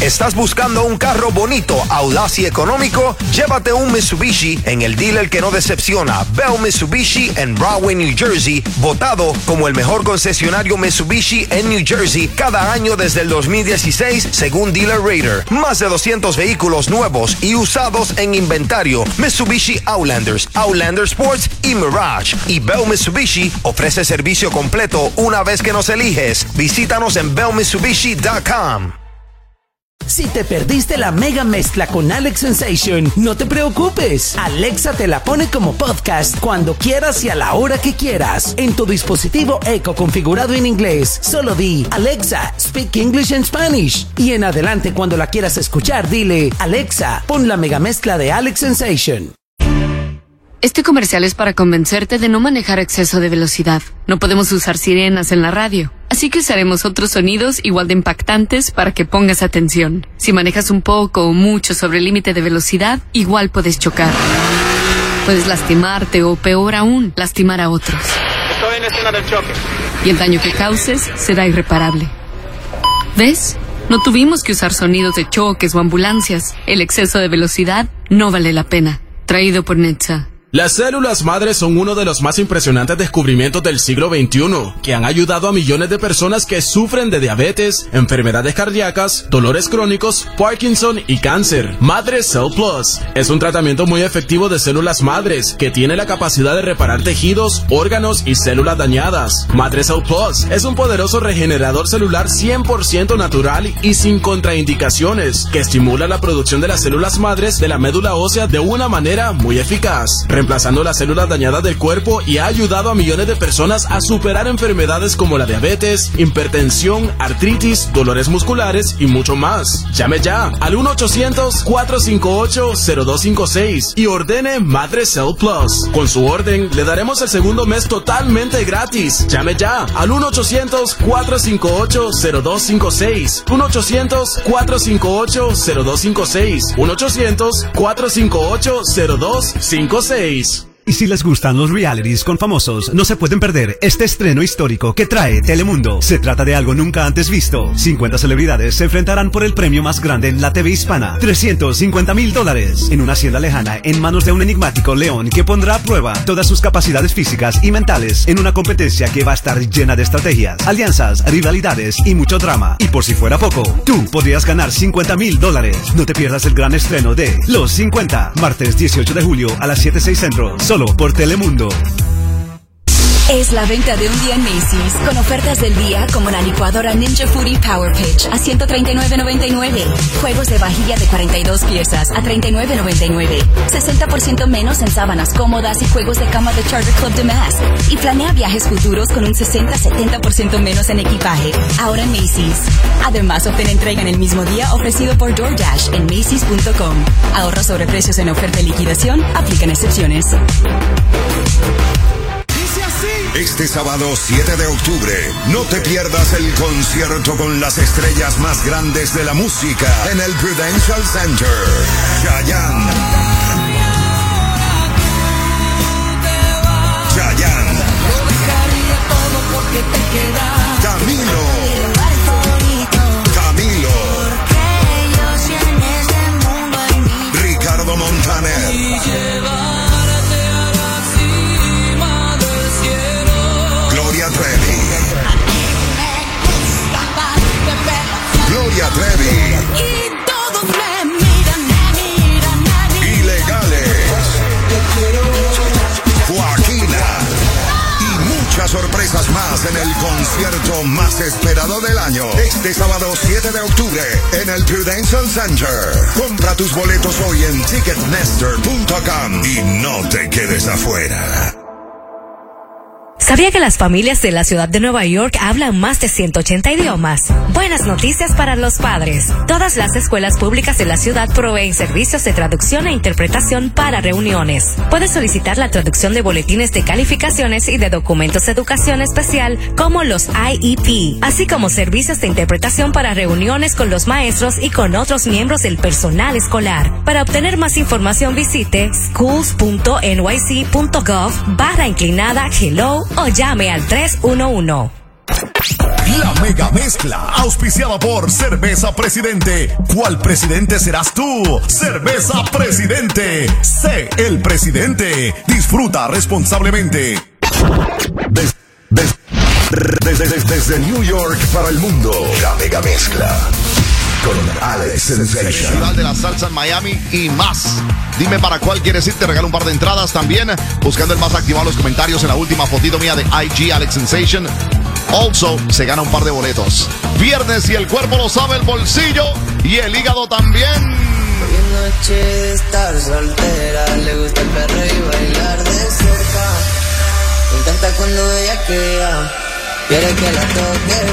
¿Estás buscando un carro bonito, audaz y económico? Llévate un Mitsubishi en el dealer que no decepciona, Bell Mitsubishi en Rahway, New Jersey, votado como el mejor concesionario Mitsubishi en New Jersey cada año desde el 2016, según Dealer Rater. Más de 200 vehículos nuevos y usados en inventario. Mitsubishi Outlanders, Outlander Sports y Mirage. Y Bell Mitsubishi ofrece servicio completo una vez que nos eliges. Visítanos en bellmitsubishi.com. Si te perdiste la mega mezcla con Alex Sensation, no te preocupes. Alexa te la pone como podcast cuando quieras y a la hora que quieras. En tu dispositivo Echo configurado en inglés, solo di Alexa, speak English and Spanish. Y en adelante cuando la quieras escuchar, dile Alexa, pon la mega mezcla de Alex Sensation. Este comercial es para convencerte de no manejar a exceso de velocidad. No podemos usar sirenas en la radio, así que usaremos otros sonidos igual de impactantes para que pongas atención. Si manejas un poco o mucho sobre el límite de velocidad, igual puedes chocar. Puedes lastimarte o, peor aún, lastimar a otros. Estoy en escena del choque. Y el daño que causes será irreparable. ¿Ves? No tuvimos que usar sonidos de choques o ambulancias. El exceso de velocidad no vale la pena. Traído por NHTSA. Las células madres son uno de los más impresionantes descubrimientos del siglo XXI, que han ayudado a millones de personas que sufren de diabetes, enfermedades cardíacas, dolores crónicos, Parkinson y cáncer. Madre Cell Plus es un tratamiento muy efectivo de células madres que tiene la capacidad de reparar tejidos, órganos y células dañadas. Madre Cell Plus es un poderoso regenerador celular 100% natural y sin contraindicaciones, que estimula la producción de las células madres de la médula ósea de una manera muy eficaz, reemplazando las células dañadas del cuerpo, y ha ayudado a millones de personas a superar enfermedades como la diabetes, hipertensión, artritis, dolores musculares y mucho más. Llame ya al 1-800-458-0256 y ordene Madre Cell Plus. Con su orden le daremos el segundo mes totalmente gratis. Llame ya al 1-800-458-0256, 1-800-458-0256, 1-800-458-0256. Y si les gustan los realities con famosos, no se pueden perder este estreno histórico que trae Telemundo. Se trata de algo nunca antes visto. 50 celebridades se enfrentarán por el premio más grande en la TV hispana, $350,000, en una hacienda lejana en manos de un enigmático león que pondrá a prueba todas sus capacidades físicas y mentales en una competencia que va a estar llena de estrategias, alianzas, rivalidades y mucho drama. Y por si fuera poco, tú podrías ganar $50,000. No te pierdas el gran estreno de Los 50, martes 18 de julio a las 7:06 Centro. Solo por Telemundo. Es la venta de un día en Macy's, con ofertas del día como la licuadora Ninja Foodie Power Pitch a $139.99, juegos de vajilla de 42 piezas a $39.99, 60% menos en sábanas cómodas y juegos de cama de Charter Club de Mass, y planea viajes futuros con un 60-70% menos en equipaje, ahora en Macy's. Además, obtén entrega en el mismo día ofrecido por DoorDash en Macy's.com. Ahorro sobre precios en oferta y liquidación, aplican excepciones. Este sábado 7 de octubre, no te pierdas el concierto con las estrellas más grandes de la música en el Prudential Center. Chayanne, Camilo, Ricardo Montaner, Gloria Trevi Y todos me miran. Ilegales, Joaquina y muchas sorpresas más en el concierto más esperado del año. Este sábado 7 de octubre en el Prudential Center. Compra tus boletos hoy en Ticketmaster.com y no te quedes afuera. ¿Sabía que las familias de la ciudad de Nueva York hablan más de 180 idiomas? Buenas noticias para los padres. Todas las escuelas públicas de la ciudad proveen servicios de traducción e interpretación para reuniones. Puedes solicitar la traducción de boletines de calificaciones y de documentos de educación especial como los IEP, así como servicios de interpretación para reuniones con los maestros y con otros miembros del personal escolar. Para obtener más información visite schools.nyc.gov/hello o llame al 311. La mega mezcla, auspiciada por Cerveza Presidente. ¿Cuál presidente serás tú? Cerveza Presidente. Sé el presidente. Disfruta responsablemente. Desde New York para el mundo, la mega mezcla con Alex Sensation. Festival de la salsa en Miami y más. Dime para cuál quieres ir, te regalo un par de entradas también. Buscando el más activado en los comentarios en la última fotito mía de IG Alex Sensation. Also, se gana un par de boletos. Viernes y el cuerpo lo sabe, el bolsillo y el hígado también. Hoy noche de estar soltera, le gusta el perreo y bailar de cerca. Me encanta cuando ella queda, quiere que la toque.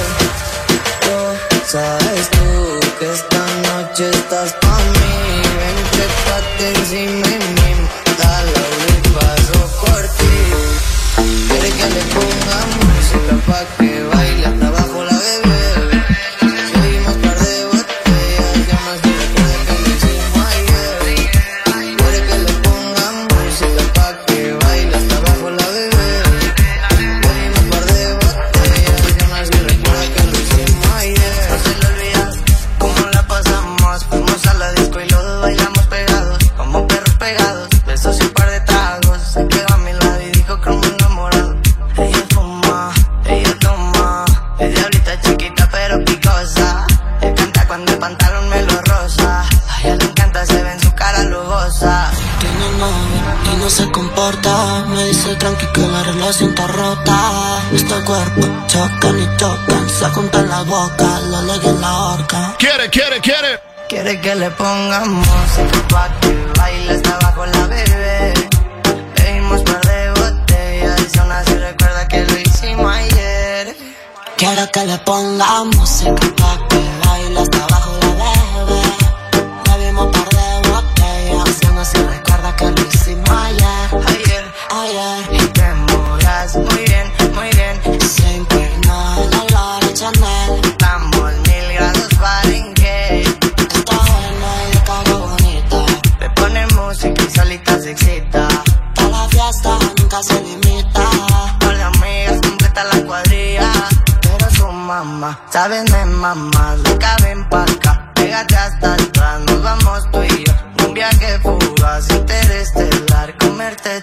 Sabes tú que esta noche estás pa' mí. Ven, trépate encima de mí, dale y paso por ti. Quiere que le ponga música pa' que baile hasta abajo la bebé. Seguimos par de botellas, ya más que recuerda que lo hicimos ayer. Quiere que le ponga música pa' que baile hasta abajo la bebé. Seguimos par de botellas, ya más que recuerda que lo hicimos ayer. No se le olvida cómo la pasamos, fuimos a la disco y los dos bailamos pegados, como perros pegados, besos y un par de tragos. Se quedó a mi lado y dijo que me enamorado. Ella fuma, ella toma, es diablita chiquita pero picosa. Le canta cuando el pantalón me lo rosa. A ella le encanta, se ve en su cara lujosa. Tiene novio y no se comporta, me dice tranqui que la relación está rota. Este cuerpo chocan y chocan, se juntan la boca, lo legue en la horca. Quiere Quiere que le pongamos música pa' que baile hasta abajo la bebé. Bebimos par de botellas y aún así recuerda que lo hicimos ayer. Quiere que le ponga música pa' que baile hasta abajo la bebé. Bebimos par de botellas y aún así recuerda que lo hicimos ayer. Ayer. Y te moras muy bien, muy bien. Sin peinar el olor a Chanel. Estamos 1000 grados Fahrenheit. Está buena y de cara bonita. Le pone música y solita se excita. Toda la fiesta nunca se limita. Con las amigas completa la cuadrilla. Pero su mamá, sabes de mamá, no caben pa' acá. Pégate hasta atrás, nos vamos tú y yo. Un viaje fugaz, interestelar, comerte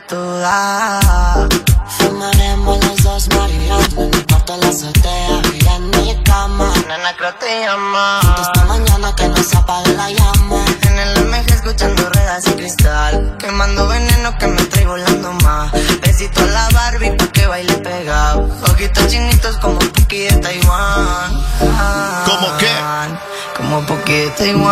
toda. Fumaremos los dos marihuana en el cuarto de la azotea y en mi cama. Nena, creo te llama. Esta mañana que no se apague la llama. En el MG escuchando ruedas y cristal, quemando veneno que me trae volando más. Besito a la Barbie pa' que baile pegado. Ojitos chinitos como Puki de Taiwán. ¿Cómo qué? Como Puki de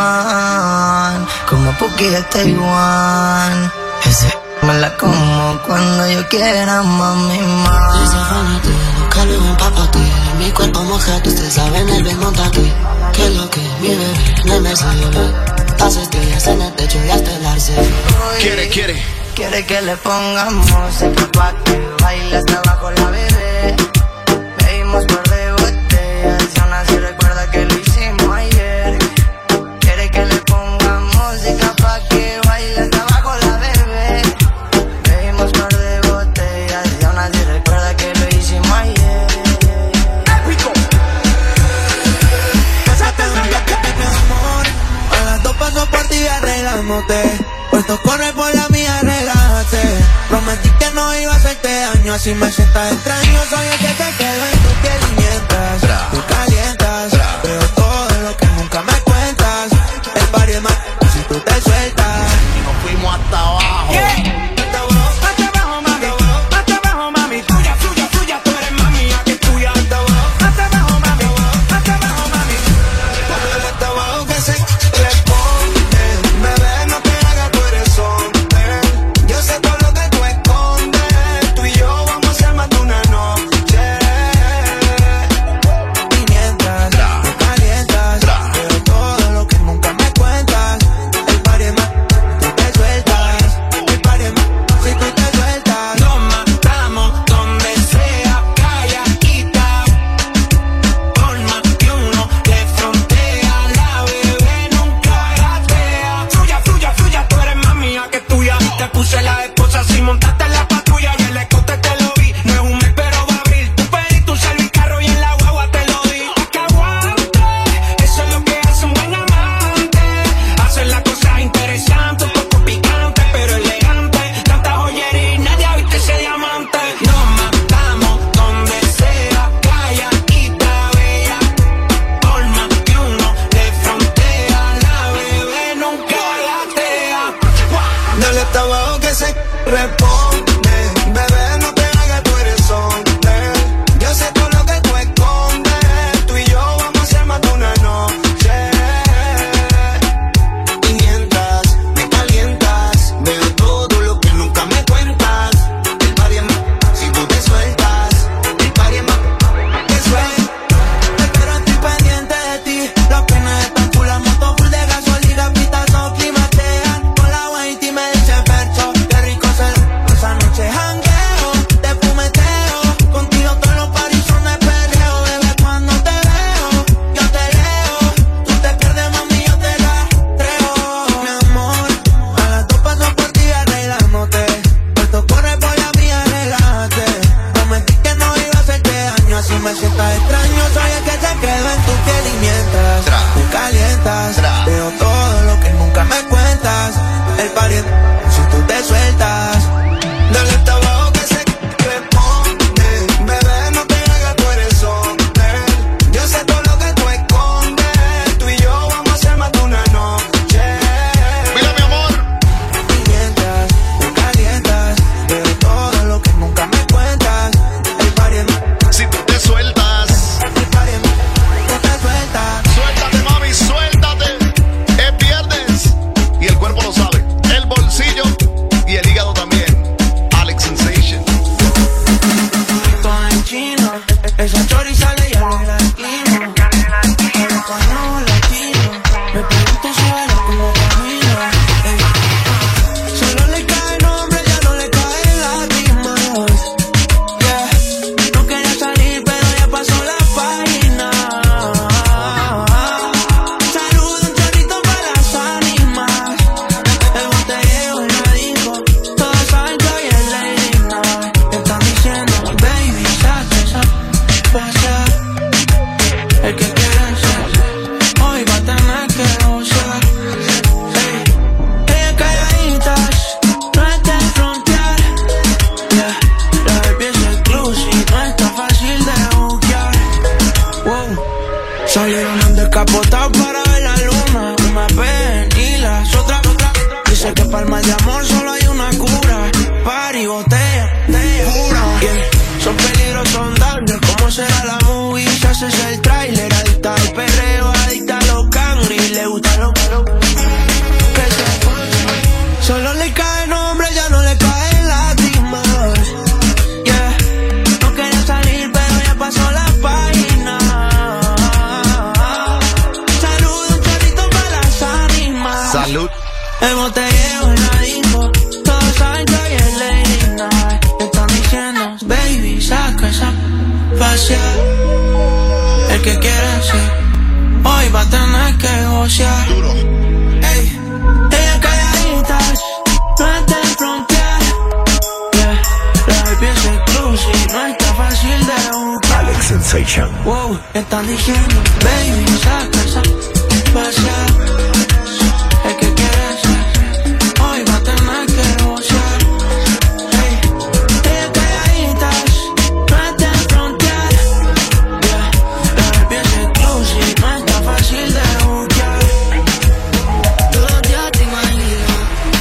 Taiwán. Como Puki de Taiwán. Ese me la como cuando yo quiera, mami, más. Dice Fanny, nunca lo empápate. Mi cuerpo mojado, ustedes saben el ritmo de aquí. Que lo que mi bebé no me sirve. Las estrellas en el techo y hasta el arce. Quiere que le pongamos música pa' que baile hasta abajo la bebé. Bebimos par de botellas y aún así recuerda que lo hicimos ayer. Quiere que le pongamos música pa' que baile hasta abajo la bebé. Bebimos par de botellas y aún así recuerda que lo hicimos ayer. Pásate un día que te amor. A las 2 paso por ti y arreglándote. Puesto corre por la mía, relájate. Prometí que no iba a hacerte daño, así me sientas extraño. Soy el que te quedo en tu piel y mientras tú calientas, veo todo lo que nunca me cuentas. El party es más si tú te sueltas. Y nos fuimos hasta abajo. Hasta abajo, mami. Hasta abajo, mami. Tuya, tuya, tuya, tú eres más mía que tuya. Hasta abajo, mami. Hasta abajo, mami. Hasta abajo que se le pone. Bebé, no te hagas, tú eres hombre. Yo sé todo lo que tú escondes. Tú y yo vamos a ser más de una noche. calientas, me calientas. Veo todo lo que nunca me cuentas. El pariente, si tú te sueltas, dale hasta abajo que se responde. Bebé, no te hagas, tú eres hombre. Yo sé todo lo que tú escondes. Tú y yo vamos a hacer más de una noche. Mira, mi amor. Calientas, me calientas. Veo todo lo que nunca me cuentas. El pariente, si tú te sueltas. el pariente, tú te sueltas. Suéltate, mami, suéltate. Es viernes y el cuerpo lo sabe. El bolsillo y el hígado también. Alex Sensation. Todo en chino, esa choriza le llama el clima. Español latino, me pregunto si baila como camina. Solo le cae el nombre, ya no le caen lágrimas. Yeah, no quería salir, pero ya pasó la página. Saludo un chorrito para las ánimas. El botellero en la disco, todos saben que hoy es Lady Night. Están diciendo, baby, saca esa pasa. El que quiera ser, hoy va a tener que gozar. Ella calladitas, no está en frontear. Yeah, la baby es exclusive, no está fácil de buquear. Wow, salieron en descapotado para ver la luna. Una ven y las otras. Dice que para el mal de amor solo hay una cura. Party, botella, pura. Yeah. Son peligros, son daños. ¿Cómo será la movie? Si haces el trailer. Adicta al perreo, adicta a los cangri. Le gusta lo que se... Solo le cae el nombre, ya no le caen lágrimas. Yeah. No quería salir, pero ya pasó la página. Salud, un chorrito para las ánimas. Salud. El botellero en la disco, todos saben que hoy es Lady Night. Están diciendo, baby, saca esa facial. El que quiere ser, hoy va a tener que gocear. Ey, ella calladitas, no está en frontear. Yeah, la baby es exclusive, no está fácil de buscar. Alex Sensation. Wow, están diciendo, baby, saca esa facial. El que quiere ser, hoy va a tener que gozar. Hey, ella calladitas, no está en frontear. Yeah, la baby es exclusive, no está fácil de buquear. Todos los días te imagino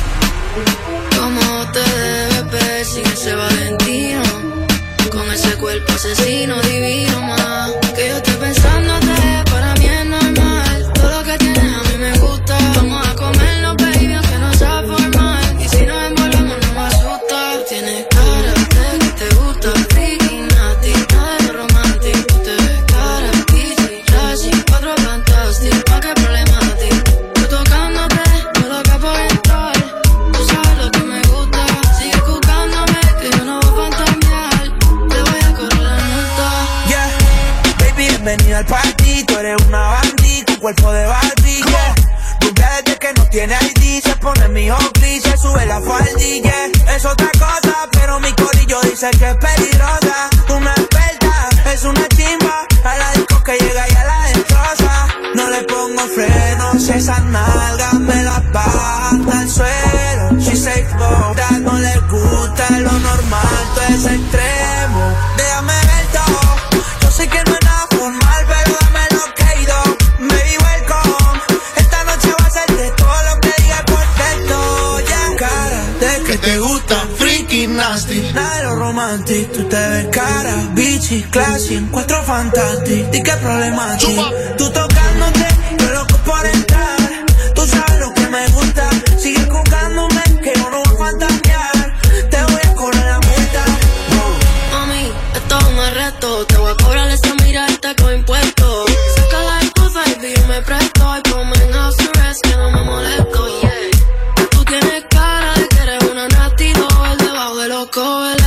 cómo te debes ver sin ese Valentino, con ese cuerpo asesino divino, más que yo estoy pensándote. Para mí es normal, todo lo que tienes a mí me gusta. Vamos a comerlo, baby, aunque no sea formal. Y si nos envolvemos no me asusta. Tú tienes cara de que te gusta freaky, nasty, nada de romantic. Tú te ves cara, easy, trashy, cuatro fantastic, ¿pa' qué problema a ti? Yo tocándote, yo loca por entrar. Tú sabes lo que me gusta. Sigue buscándome, que yo no voy a fantamear. Te voy a correr la multa. Yeah, baby, bienvenida al party. Tú eres una bandita, tu cuerpo de Barbie, yeah. Rubia desde que no tiene ID, se pone mi hockey, se sube la faldilla. Es otra cosa, pero mi corillo dice que es peligrosa. Una experta, es una chimba. A la disco que llega y a la destroza. No le pongo frenos, esas nalgas me las bajan al suelo. She say fuck that, no le gusta lo normal, todo es extremo. Déjame ver todo, yo sé que no es nada formal, pero dame lo que he ido. Baby, welcome, esta noche va a ser de todo lo que diga por texto. Ya, cara de que te gusta freaky, nasty, nada de lo romantic. Tú te ves cara, bitchy, classy, encuentro fantastic. ¿Y qué problema a ti? Tú tocándote, yo loco por entrar. Tú sabes lo que me gusta. Sigue jugándome, que yo no voy a fantasear. Te voy a cobrar la multa. Mami, esto es un arresto. Te voy a cobrar esa mirada con impuestos. Saca la esposa y baby, me presto. Y ponme en house arrest, que no me molesto. Yeah. Tú tienes cara de que eres una nasty doll debajo de los covers.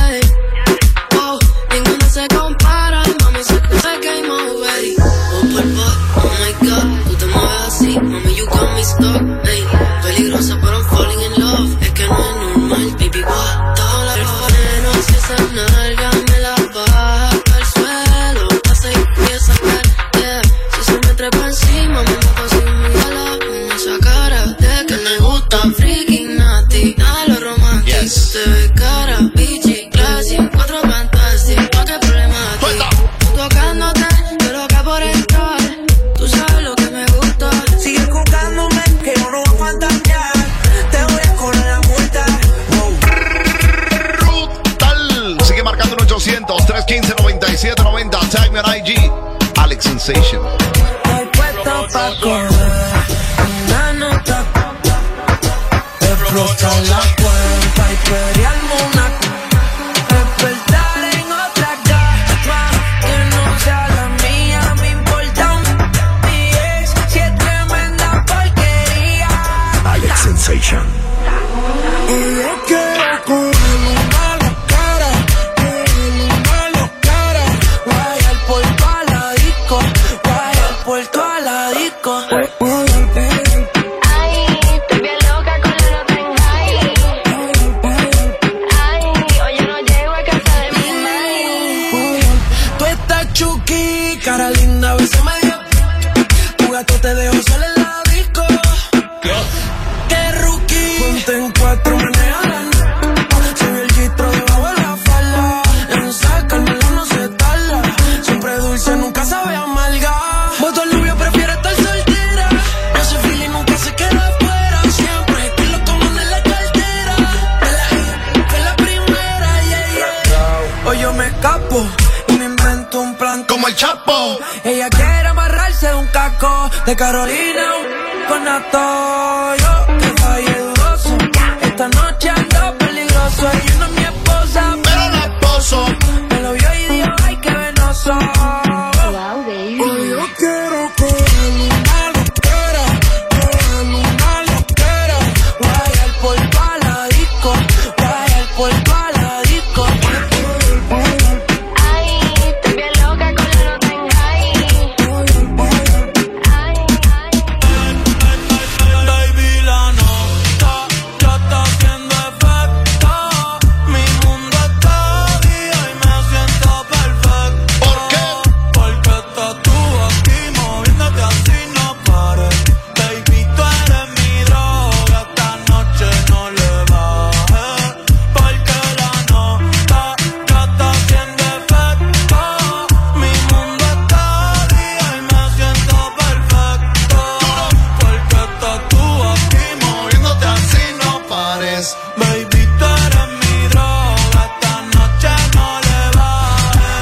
Oh, ninguno se compara. Mami, se cruza game over. Oh, por favor, oh my god. Tú te mueves así, mami, you got me stuck. Ey, peligrosa, pero I'm falling in love. Es que no es normal, baby, what? Todo la no si esa nalga me la baja al suelo. Hace y empieza a sacar, yeah. Si se me trepa encima, Tomando posibilidad con esa cara de que me gusta freaking naughty. Nada de lo romántico. Yes. Te ves cara, bichi, classy, 4 fantásticos. ¿Pa' qué problemático? Tú tocándote, yo loca por entrar. Tú sabes lo que me gusta. Sigue buscándome, que yo no voy a fantasear. Te voy a correr la multa. Brutal. Sigue marcando en 800-315-9790. Tag me en IG. Alex Sensation. Estoy puesto pa' correr una nota. Explotar la cuenta y pelearme una. Despertar en otra cama que no sea la mía. Me importa mi ex, si es tremenda porquería. Alex Sensation. Y yo quiero coger una locara, guayar por toda la disco, guayar por toda la disco. Ay, estoy bien loca con la nota en high. Ay, hoy yo no llego a casa de mi madre. Tú estás chuki, cara linda, a veces me dio. Tu gato te dejo sola en la disco. Qué rookie. Ponte en 4, manejarán. Soy el gistro debajo de la falda. En sacármelo no se tarda. Siempre dulce, nunca sabe amarga. Voto el novio, prefiere estar soltera. Ese feeling nunca se queda afuera. Siempre que lo toman en la cartera. Fue la primera, Hoy yo me escapo y me invento un plan como el Chapo. Ella quiere amarrarse un caco de Carolina con Nato. Yo que fallé dudoso. Esta noche ando peligroso. Ella no es mi esposa, pero la esposo. Me lo vio y dijo, ay, qué venoso. Wow, baby. Hoy yo quiero coger una loquera, guayar por toda la disco, guayar por toda la disco. Ay, estoy bien loca con la nota en high. Baby, la nota ya está haciendo efecto. Mi mundo está día y me siento perfecto. ¿Por qué? Porque estás tú aquí moviéndote así no pares. Baby, tú eres mi droga, esta noche no le bajes. Porque la nota ya está haciendo efecto. Mi mundo está día y me siento perfecto. Porque estás tú aquí moviéndote así no pares. Baby, tú eres mi droga, esta noche no le bajes.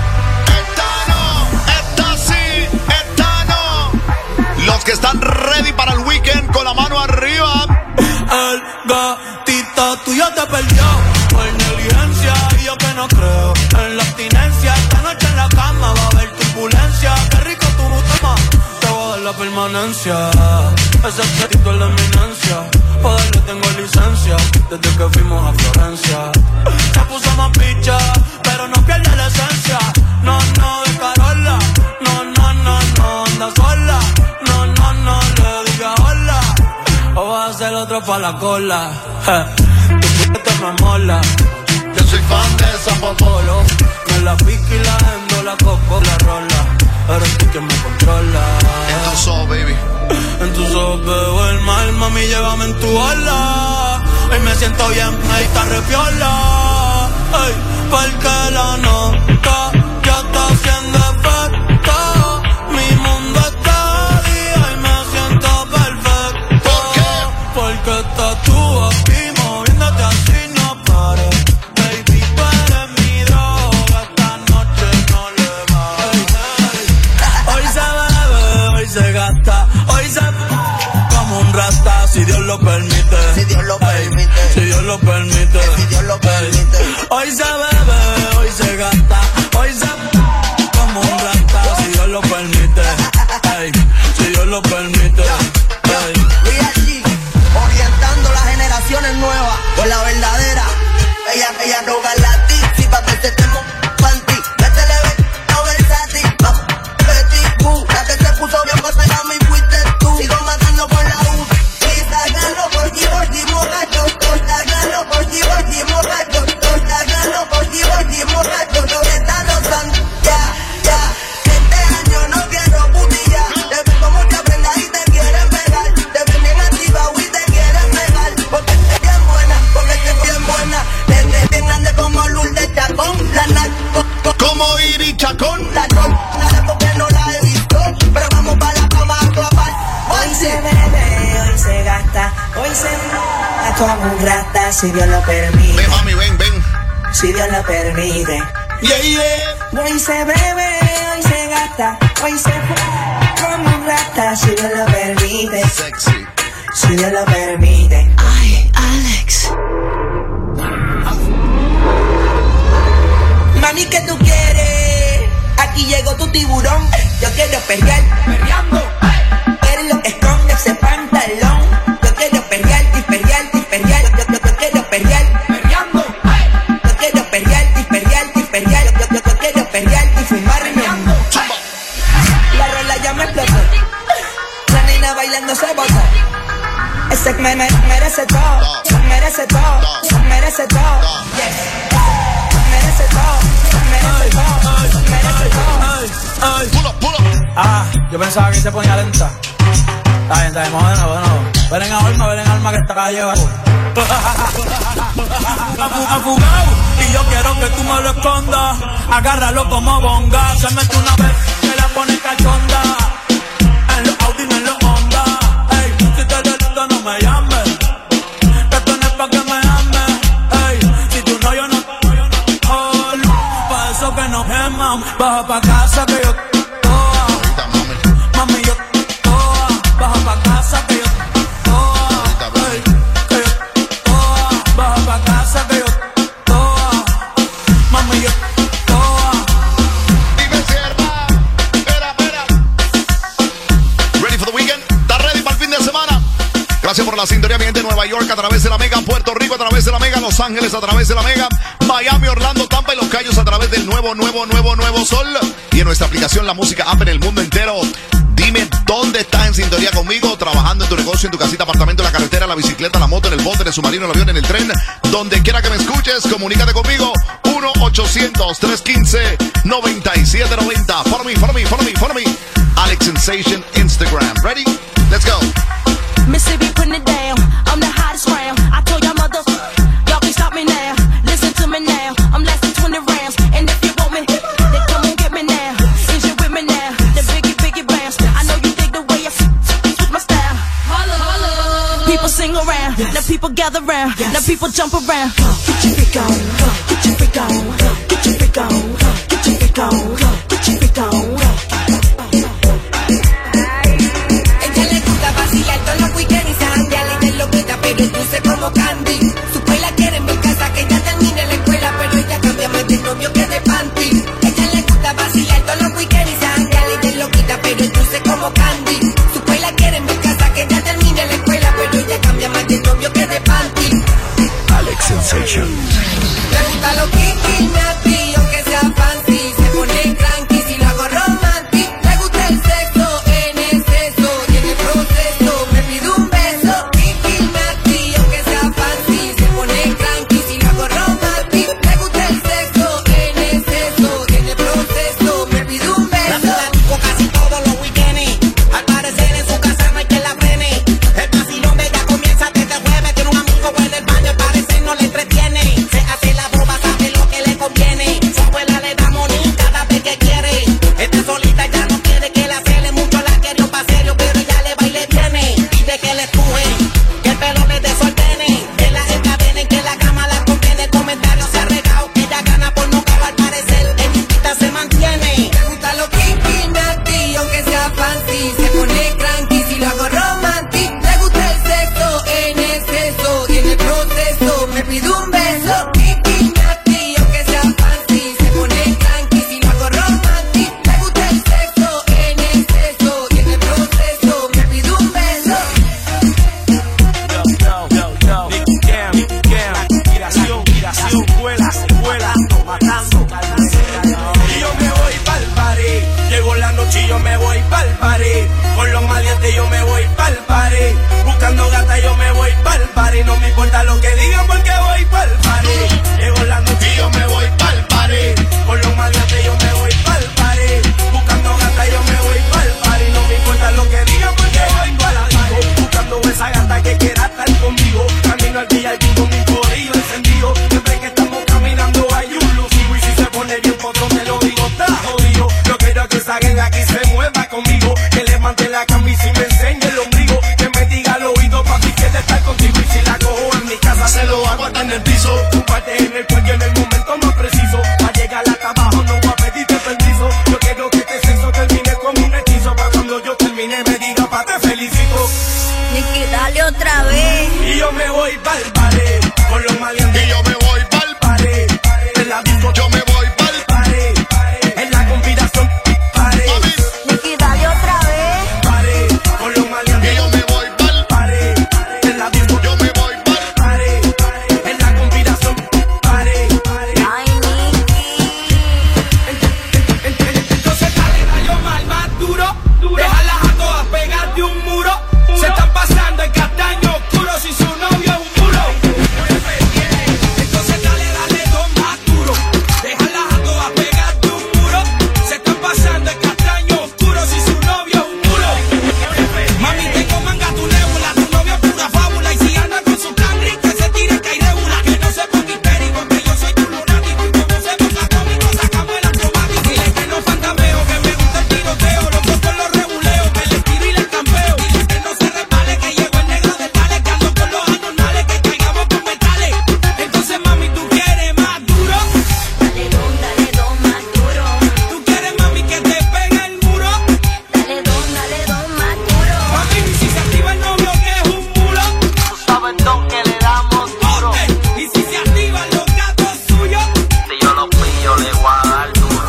Esta no, esta sí, esta no. Los que están ready para el weekend con la mano arriba. El gatito tuyo te perdió por negligencia y yo que no creo en la abstinencia. Esta noche en la cama va a haber turbulencia. Qué rico tu tema, te voy a dar la permanencia. Ese chatito es la eminencia, pa' darle tengo licencia desde que fuimos a Florencia. Se puso más picha, pero no pierde la esencia. No, no, de Carola. No, anda sola. No, le diga hola. O vas a hacer otro pa' la cola. Tu te me mola. Yo soy fan de esa popolo. Me la pica y la endo, la coco, la rola. Eres tú quien me controla. En tus ojos, baby. En tus ojos veo el mal, mami, llévame en tu ola. Hoy me siento bien, ahí está repiola. Ay, porque la nota ya está haciendo efecto. Mi mundo está día y me siento perfecto. ¿Por qué? Porque estás tú aquí moviéndote así no pares. Baby, tú eres mi droga, esta noche no le bajes. Hoy se bebe, hoy se gasta, hoy se como un rata, si Dios lo permite. Si Dios lo permite. Si Dios lo permite. Si Dios lo permite. Hoy se bebe, hoy se gasta, hoy se como un rata, si Dios lo permite. Ey, si Dios lo permite. Ey. Orientando las generaciones nuevas por la verdadera. Ella no galati, si pa' verte tengo panty. Métele no versátil, Betty Boo. La que se puso bien cosa ya me fuiste tú. Sigo matando por la U. Y sácalo por ti, borracho. Sácalo por ti, como un rata si Dios lo permite. Ven, mami, ven. Si Dios lo permite. Yeah. Hoy se bebe, hoy se gasta, hoy se fue como un rata si Dios lo permite. Sexy. Si Dios lo permite. Ay, Alex. Mami, ¿qué tú quieres? Aquí llegó tu tiburón. Yo quiero perrear, perreando. Él lo que esconde ese pantalón. Yo quiero perrear, disperrear. Yo quiero perrear, perreando. Yo quiero perrear. Yo quiero perrear y fumar riendo. La rola ya me explotó. La nena bailando se botó. Ese merece todo. Merece todo. Merece todo. Yes. Merece todo. Merece todo. Merece todo. Pull up. Yo pensaba que se ponía lenta. Está bien, bueno. Ven en alma que esta calle va. Afugado, y yo quiero que tú me lo escondas. Agárralo como bonga. Se mete una vez, se la pone cachonda. En los Audi, en los Honda. Ey, si te delito no me llames. Que esto no es pa' que me ames. Ey, si tú no, yo no. Oh, pa' eso que nos queman. Baja pa' casa que yo. Mami, yo toa, baja pa' casa que yo toa, hey, que yo toa, baja pa' casa que yo toa, mami, yo toa. Dime sierva, espera. Ready for the weekend? ¿Estás ready para el fin de semana? Gracias por la sintonía, mi gente. Nueva York a través de la Mega, Puerto Rico a través de la Mega, Los Ángeles a través de la Mega, Miami, Orlando, Tampa y Los Cayos a través del nuevo Sol. Y en nuestra aplicación La Música App en el mundo entero. Dime dónde estás en sintonía conmigo, trabajando en tu negocio, en tu casita, apartamento, en la carretera, en la bicicleta, en la moto, en el bote, en el submarino, en el avión, en el tren. Donde quiera que me escuches, comunícate conmigo. 1-800-315-9790. Follow me. Alex Sensation Instagram. Ready? Let's go. Mississippi putting it down. I'm the hottest round. I told y'all mothers, y'all can stop me now. Listen to me now. I'm lasting 20 rounds. And if you want me, then come and get me now. Is you with me now? The biggie bounce. I know you dig the way I switch my style. People sing around. Now people gather round. Now people jump around. Get your freak on. Get your freak on. Get your freak on. Get your freak on. Get your freak on. Como Candy, su escuela quiere en mi casa que ya termine la escuela, pero ella cambia más de novio que de panty. Ella le gusta vacilar todos los weekends y sangra, y ella lo quita, pero dulce como Candy. Su escuela quiere en mi casa que ya termine la escuela, pero ella cambia más de novio que de panty. Alex Sensation. Le gusta lo que natty, aunque sea fancy, se pone cranky. Nicky, dale otra vez. Y yo me voy pa'l pared, con los maleantes. Y yo me voy pa'l pared, en la disco. Yo me voy pa'l pared, en la conspiración. Pared, Nicky, dale otra vez. pared, con los maleantes. Y yo me voy pa'l pared, en la disco. Yo me voy pa'l pared, en la conspiración. Pared, ay, Nicky. Entonces dale, rayo mal, más duro. Déjalas a todas pegadas de un muro. Se están pasando en castaño oscuro si su novio es un muro. Entonces dale dos más duro. Déjalas a todas pegadas de un muro. Se están pasando en castaño oscuro si su novio es un muro. Mami, tengo manga tu nébula, tu novio es pura fábula. Y si anda con su cangri, que se tire que hay regula. Que no se ponga histérico, que yo soy tu lunático. Y como se ponga cómico, sacamos el acrobático. Dile que no fantameo, que me gusta el tiroteo. Loco con los reguleos, que les tiro y les campeo. Dile que no se resbale, que llego el negro de tales. Que ando con los anormales, que caigamos con metales. Entonces, mami, ¿tú quieres más duro? Dale dos más duro. ¿Tú quieres, mami, que te pegue el muro? Dale dos más duro. Mami, ¿y si se activa el novio que es un mulo? Tú sabes, Don, que le damos duro. ¿Y si se activan los gatos suyos? Si yo lo pillo, le voy a dar duro.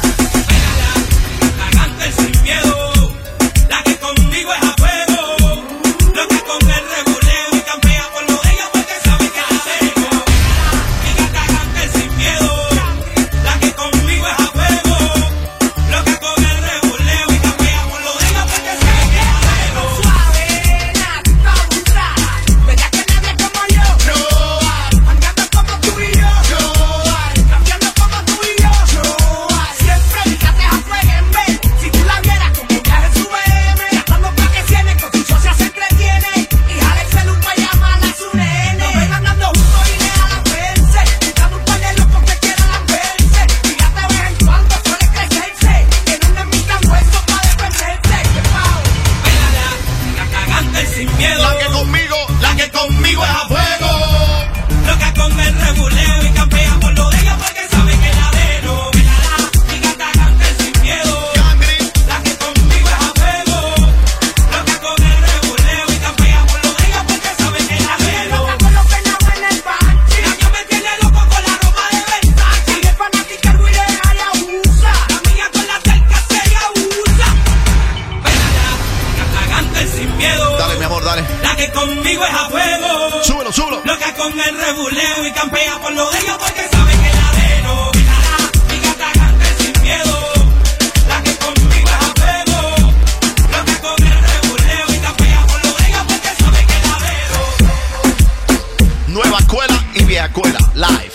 La cante sin miedo, la que conmigo es a fuego, loca con el reguleo y campea por lo de ella porque sabe que la tengo. Mi gata cante sin miedo, la que conmigo es a fuego, loca con el reguleo y campea por lo de ella porque sabe que la tengo. Suave, nada, abusada, ¿verdad que nadie como yo? No hay, andando como tú y yo. No hay, cambiando como tú y yo. No hay, siempre fíjate a fuego en vez. Si tú la vieras como viaja en su BM, gastando pa' que tiene, con su socia se entretiene. Y jale el celu pa' llamar a su nene. Nos ven andando juntos y deja la verse. Buscando un par de locos que quieran la verse. Fíjate de vez en cuando suele crecerse. Que no le invitan puestos pa' defenderse. ¡Qué pao! Véala, la cagante sin miedo. La que conmigo es a fuego. Loca con el reguleo y campea por lo de ella porque sabe que la deno. Véala, mi gata cante sin miedo. La que conmigo es a fuego. Loca con el reguleo y campea por lo de ella porque sabe que la deno. Loca con los peinados en el panchi. La que me tiene loco con la ropa de Versace. Y es fanática de Luis de Hayabusa. La mía con la cerca se abusa. Véala, la cagante sin miedo. Dale, mi amor, dale. La que conmigo es a fuego. Súbelo, súbelo. Loca con el reguleo y campea por lo de ella porque sabe que la deno. Véala, mi gata cante sin miedo. La que conmigo es a fuego. Loca con el reguleo y campea por lo de ella porque sabe que la deno. Nueva escuela y vieja escuela, live.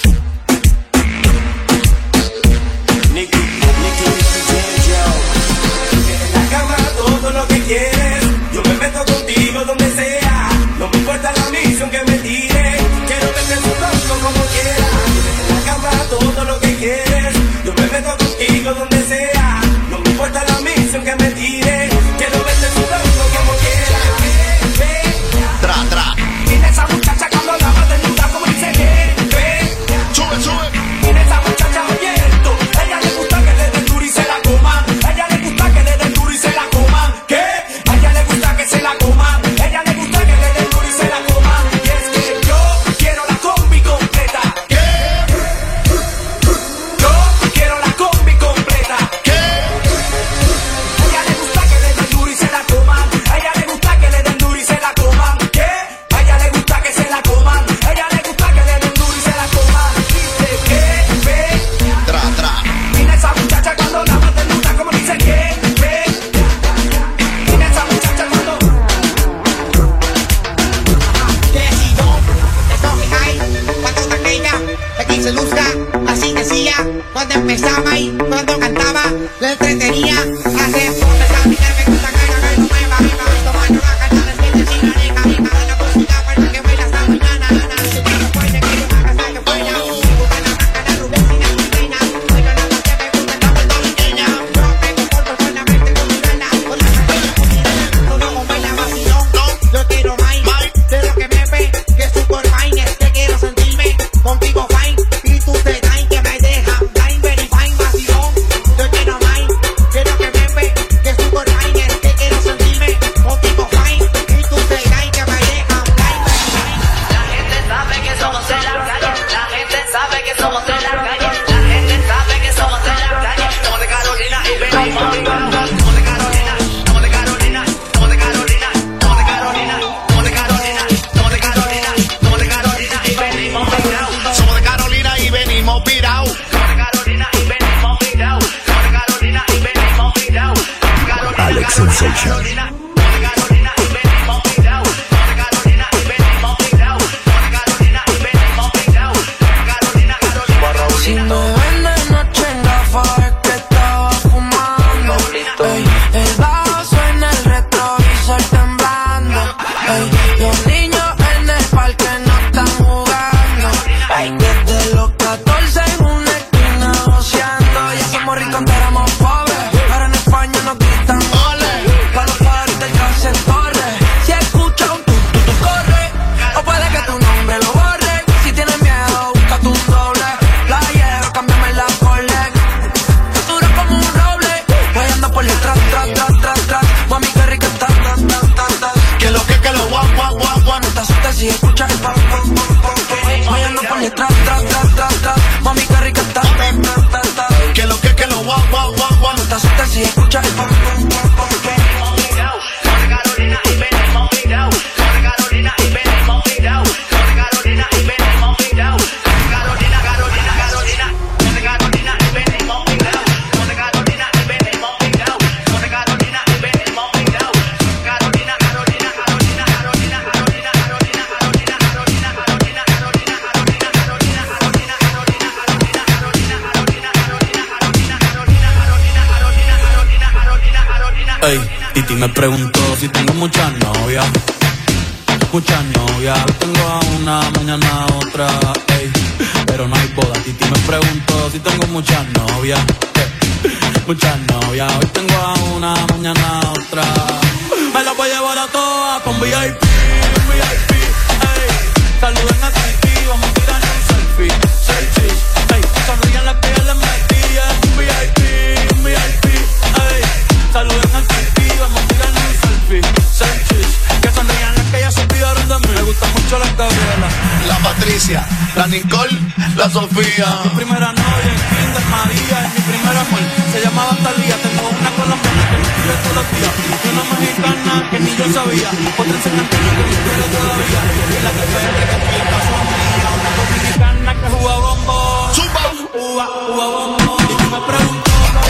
En la cama todo lo que quieres. Yo me meto contigo donde sea. No me importa la misión que me tire. Quiero verte sudando como quieras. En la cama todo lo que quieres. Yo me meto contigo donde sea. No me importa la misión que me tire. Quiero verte sudando como quieras. Tra, tra. Mira esa muchacha cuando la va desnuda como dice que. Sube, sube. Mira esa muchacha oyendo. A ella le gusta que le den duro y se la coman. A ella le gusta que le den duro y se la coman. ¿Qué? A ella le gusta que se la coman. A ella le gusta que le den duro y se la coman. Y es que yo quiero la combi completa. ¿Qué? Yo quiero la combi completa. ¿Qué? A ella le gusta que le den duro y se la coman. A ella le gusta que le den duro y se la coman. ¿Qué? A ella le gusta que se la coman. A ella le gusta que le den duro y se la coman. Dice que ve. Tra, tra. Mira esa muchacha cuando la va desnuda como dice que ve. Mira esa muchacha cuando. Cuando termina, aquí se luzca, así decía, cuando empezaba y cuando cantaba, le entretenía, hace caminar, me gusta que no me mueva, viva, tomar una cantada, es que decir, la deja, viva, la música, para que baila hasta mañana, si tú no puedes, quiero una casa que buena, me gusta la blanca, la rubia, sin la reina, oiga la que me gusta, la puertorriqueña, yo pego por solamente con mi gana, con la canción, con no baila vacilón, yo quiero más, de lo que me ve, que es super fine, te quiero sentirme contigo fine, y tú te traes que me dejan, fine, very fine, vacilón, yo quiero más, quiero que Ey, los niños en el parque no están jugando. Ey, desde los 14 en una esquina joseando. Ya somos ricos, antes éramos pobres. Ahora en España nos gritan ole. Pa' los padres del cárcel torre. Si escuchas un tu corre. O puede que tu nombre lo borre. Si tienes miedo, búscate un doble. Playero, cámbiame la Rolex. Duro como un roble. Voy andando por detrás, tras. Mami, qué rica está, que lo guau. No te asustes si escuchas el pam. Voy andando por detrás, tras. Mami, qué rica está, que lo guau. No te asustes si escuchas el pam. Ey, Titi me preguntó si tengo muchas novias. Hoy tengo a una, mañana a otra, ey, pero no hay boda. Titi me preguntó si tengo muchas novias. Hoy tengo a una, mañana a otra. Me la voy a llevar a todas pa' un VIP, ey. Saluden a Titi, vamos a tirar un selfie, ey. Sonrían las que les metí, un VIP, ey. Saluden a Titi, vamos a tirar un selfie, que sonrían las que ya se olvidaron de mí. Me gusta mucho la Gabriela, la Patricia, la Nicole, la Sofía. Mi primera novia en Kinder María, es mi primer amor, se llamaba Talía. Tengo una colombiana que me escribe todos los días, y una mexicana que ni yo sabía, otra enseñante que me quiere todavía, y la que se que pasó mía, una dominicana que juega bombo, juega bombo, y que me preguntó.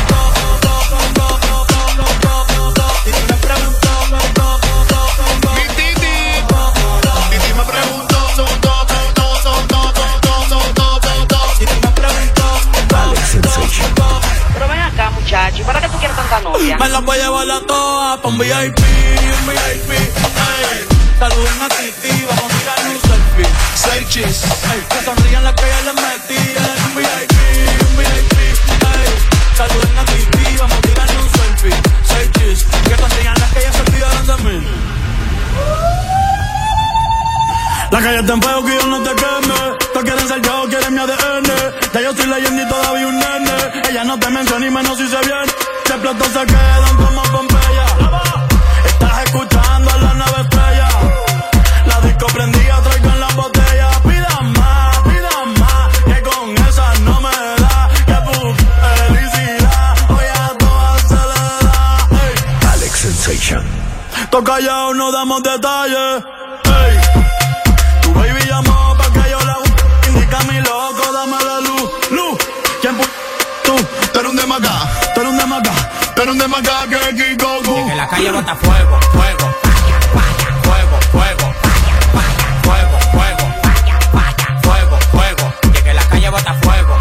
Muchacho, ¿para qué tú quieres tanta novia? Me las voy a llevar a todas pa' un VIP, ey. Saluden a Titi, vamos a tirar un selfie, ey. Que sonrían las que ya les metí, un VIP, ey. Saluden a Titi, vamos a tirar un selfie, que sonrían las que ya se olvidaron de mí. La calle está en fuego que yo no te queme. Todos quieren ser yo, quieren mi ADN. Ya yo estoy leyendo y todavía un nene. Ella no te menciona y menos si se viene. Se explotó, se quedan como Pompeya. Estás escuchando a la nave estrella. La disco prendida, traigan las botellas. Pidan más, que con esas no me da. Que felicidad, hoy a todas se le da. Alex Sensation. Toca callado, no damos detalles. Ey. Baby llamó pa' que yo la indica mi loco, dame la luz. ¿Quién tú? Tú eres un demacá, que Kiko. Que la calle bota fuego, fuego, que la calle bota fuego,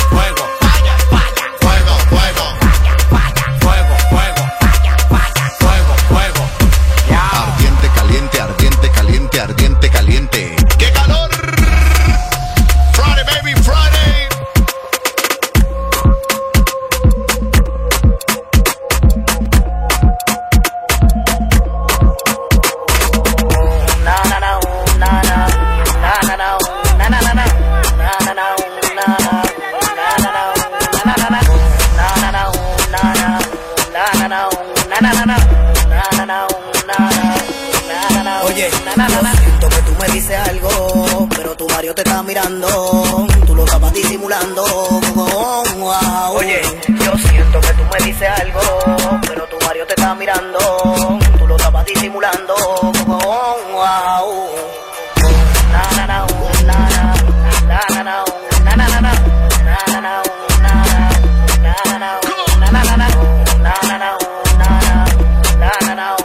Ardiente, caliente. ¡Qué calor! Friday, baby, Friday. Oye, yo siento que tú me dices algo, pero tu Mario te está mirando, tú lo estabas disimulando. Oye, yo siento que tú me dices algo, pero tu Mario te está mirando, tú lo estabas disimulando.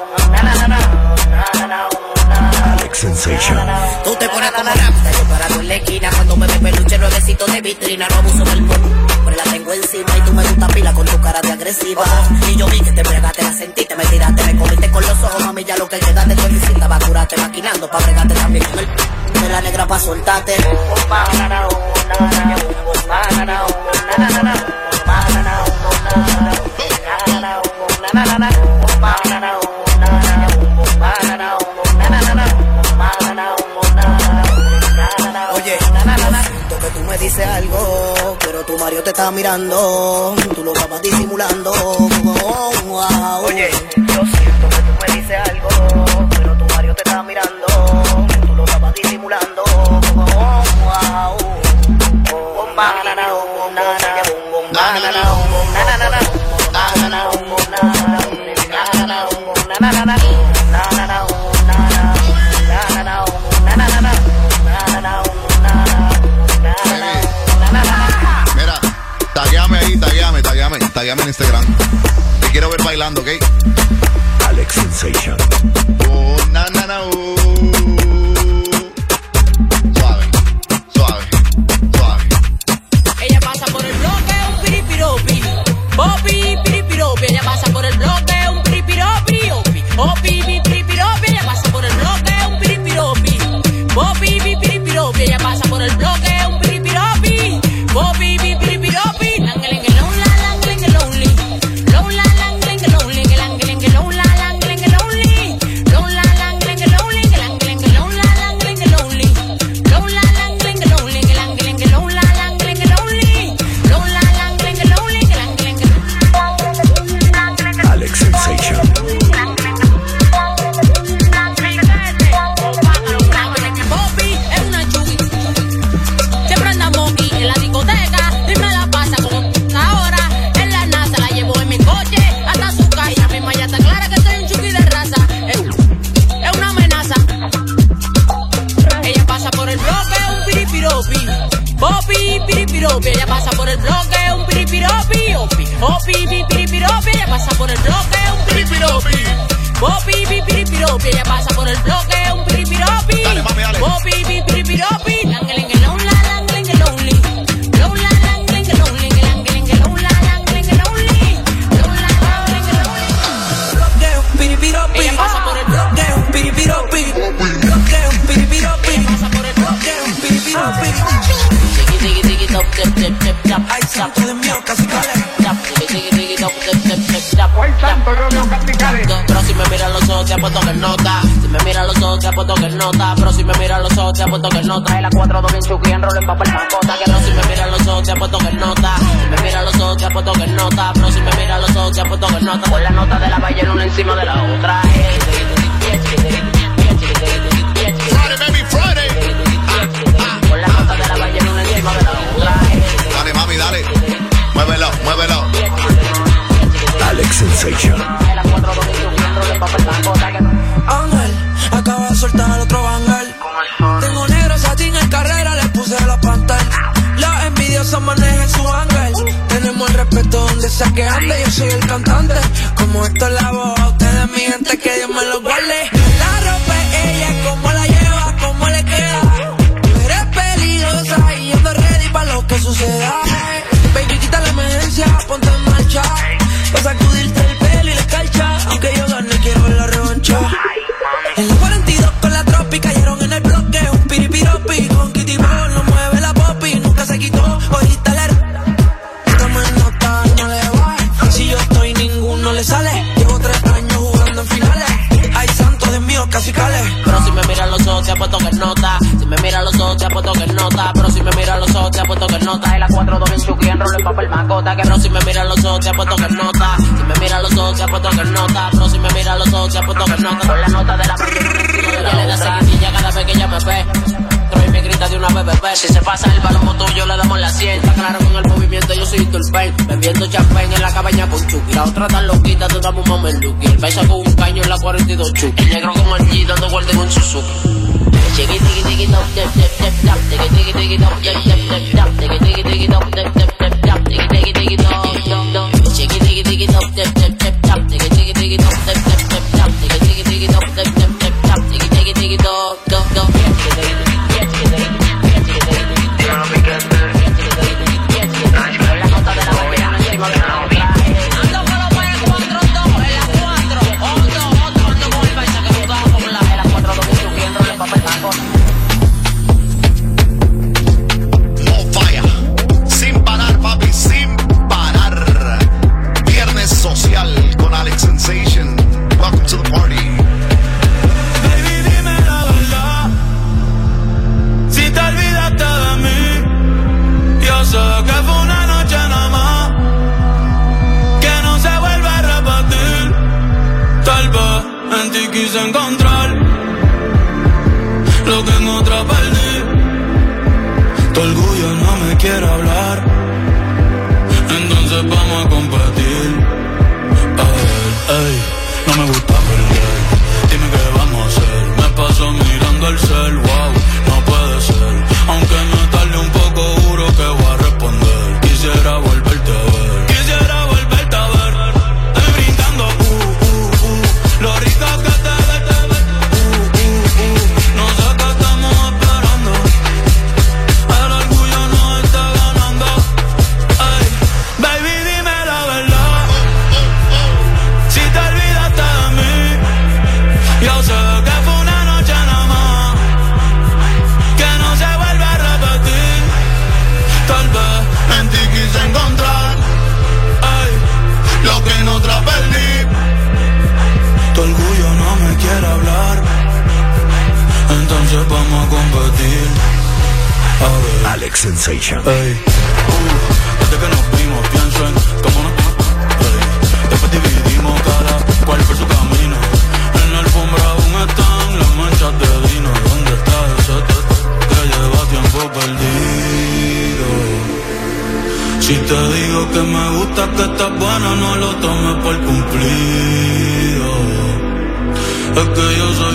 Sensation. Tú te pones como rap, yo para tu la esquina. Cuando me ve peluche, nuevecito de vitrina. No abuso del mundo, pero la tengo encima. Y tú me gusta pila con tu cara de agresiva. Y yo vi que te bregaste, la sentiste, me tiraste, me comiste con los ojos. Mami, ya lo que queda de tu visita va a curarte, maquinando pa' bregarte también con el de la negra pa' soltarte. Oye, siento que tú me dices algo, pero tu Mario te está mirando, tú lo estabas disimulando. Oye, yo siento que tú me dices algo, pero tu Mario te está mirando, tú lo estabas disimulando. Mira, tagueame en Instagram. Te quiero ver bailando, ¿ok? Alex Sensation. Oh, na, na, na, Suave, suave, suave. Ella pasa por el bloque, un piripiropi. Opi, piripiropi. Ella pasa por el bloque, un piripiropi. Opi, opi, piripiropi. Ella pasa por el bloque, un piripiropi. Opi, piripiropi. Ella pasa por el bloque, un piripiropi. Opi, piripiropi. Ella pasa por el bloque, un piripiropi. Opi, opi, piripiropi. Ella pasa por el bloque, un piripiropi. Opi, piripiropi. Ella pasa por el bloque, un piripiropi. Opi, piripiropi. Ella pasa por el bloque, un piripiropi. Bloque, un piripiropi. Ella pasa por el bloque, un piripiropi. Ay, santo de mío, casi cale. Pero si me mira los ojos te apuesto que nota. Si me mira los ojos te apuesto que nota. Pero si me mira los ojos te apuesto que nota. Y la 4-2 bien chuki en rol en papel macota. Que no, si me mira los ojos te apuesto que nota. Si me mira los ojos te apuesto que nota. Pero si me mira los ojos te apuesto que nota. Con la nota de la ballena una encima de la otra. Friday, baby, Friday. Con la nota de la ballena una encima de la otra. Dale, mami, dale. Muévelo, muévelo. Alex Sensation. Ángel, acaba de soltar otro ángel. Tengo negro satín en carrera, le puse la pantalla. Los envidiosos manejan su ángel. Tenemos el respeto donde sea que ande. Yo soy el cantante. Como esto es la voz, a ustedes mi gente, que Dios me lo guarde. La ropa es ella, cómo la lleva, cómo le queda. Tú eres peligrosa y yo estoy ready para lo que suceda. Baby, quita la emergencia, ponte en marcha. Pa' sacudirte el pelo y la escarcha. Aunque yo gane, quiero ver la revancha. En la 42 con la tropi cayeron en el bloque. Un piripiropi con Kitty Ball, no mueve la popi, nunca se quitó. Ahorita le tomen nota, no le va. Si yo estoy, ninguno le sale. Llevo 3 años jugando en finales. Ay, santo Dios mío, casi cale. Pero si me mira los ojos te apuesto que nota. Si me mira los ojos te apuesto que nota. Pero si me mira los ojos te apuesto que nota. Y la 4-2 bien chuki en rol en papel macota. Que pero si me mira los ojos te apuesto que nota. Si me mira los ojos te apuesto que nota. Pero si me mira los ojos te apuesto que nota. Con la nota de la le da seguidilla cada vez que ella me ve. Troy me grita de una BBB. Si se pasa el balón tuyo le damos la 100. Está claro con el movimiento, yo soy Tulpen. Bebiendo champagne en la cabaña con Chucky. La otra tan loquita, te damos un mameluki. El paisa con un caño en la 42 Chucky. El negro con el G dando vuelta en un Suzuki. Chiqui tiki tiki top tip tip tip tap. Tiki tiki tiki top tip tip tip tap. Tiki tiki tiki top tip tip tip tap. Tiki tiki tiki top top. Chiqui tiki tiki top tip tip tip tap. Tiki tiki tiki top tip tip tip tap. Tiki tiki tiki top tip tip tip tap. Tiki tiki tiki top top top. lo que en otra perdí. Tu orgullo no me quiere hablar, entonces vamos a competir. A ver, ey, no me gusta perder, dime qué vamos a hacer. Me paso mirando el cel, wow, no puede ser. Aunque me tarde un poco, juro que voy a responder. Quisiera volverte a ver, quisiera volverte a ver. Estoy brincando, lo rico que te ves, no sé qué estamos esperando. El orgullo nos está ganando. Ay, baby, dime la verdad, si te olvidaste de mí. Yo sé que fue una noche nada más, que no se vuelve a repetir. Tal vez en ti quise encontrar, ay, lo que en otra perdí. Tu orgullo no me quiere hablar, entonces vamos a competir. A ver, Alex Sensation. Ey, desde que nos vimos pienso en cómo nos después dividimos cada cual por su camino. En la alfombra aún están las manchas de vino. ¿Dónde está ese tete que lleva tiempo perdido? Si te digo que me gusta, que estás buena, no lo tomes por cumplido. Es que yo soy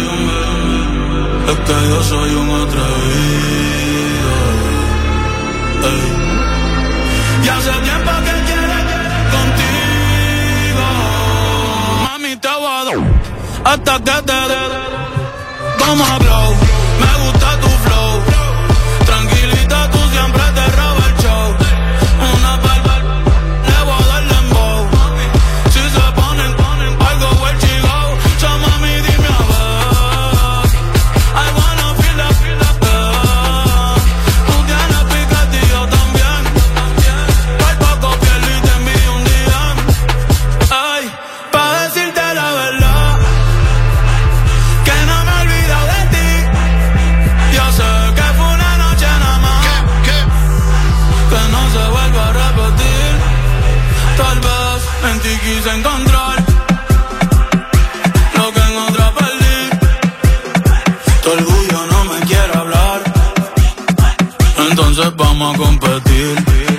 un atrevido. Ey. Y hace tiempo que quiero contigo, mami, te voy a dar hasta que te dé. Vamos a blow, me gusta tu flow. Tranquilita, tú siempre te robas el show. Una palma, le voy a dar dembow. Si se ponen, algo where she go. So mami, dime a ver, I wanna feel that girl. Tú tienes picante y yo también. Por poco pierdo y te envío un DM. Ay, pa' decirte la verdad, que no me he olvidado de ti. Yo sé que fue una noche nada más, que no se vuelva a repetir. Tal vez en ti quise encontrar lo que en otra perdí. Tu orgullo no me quiere hablar, entonces vamos a competir.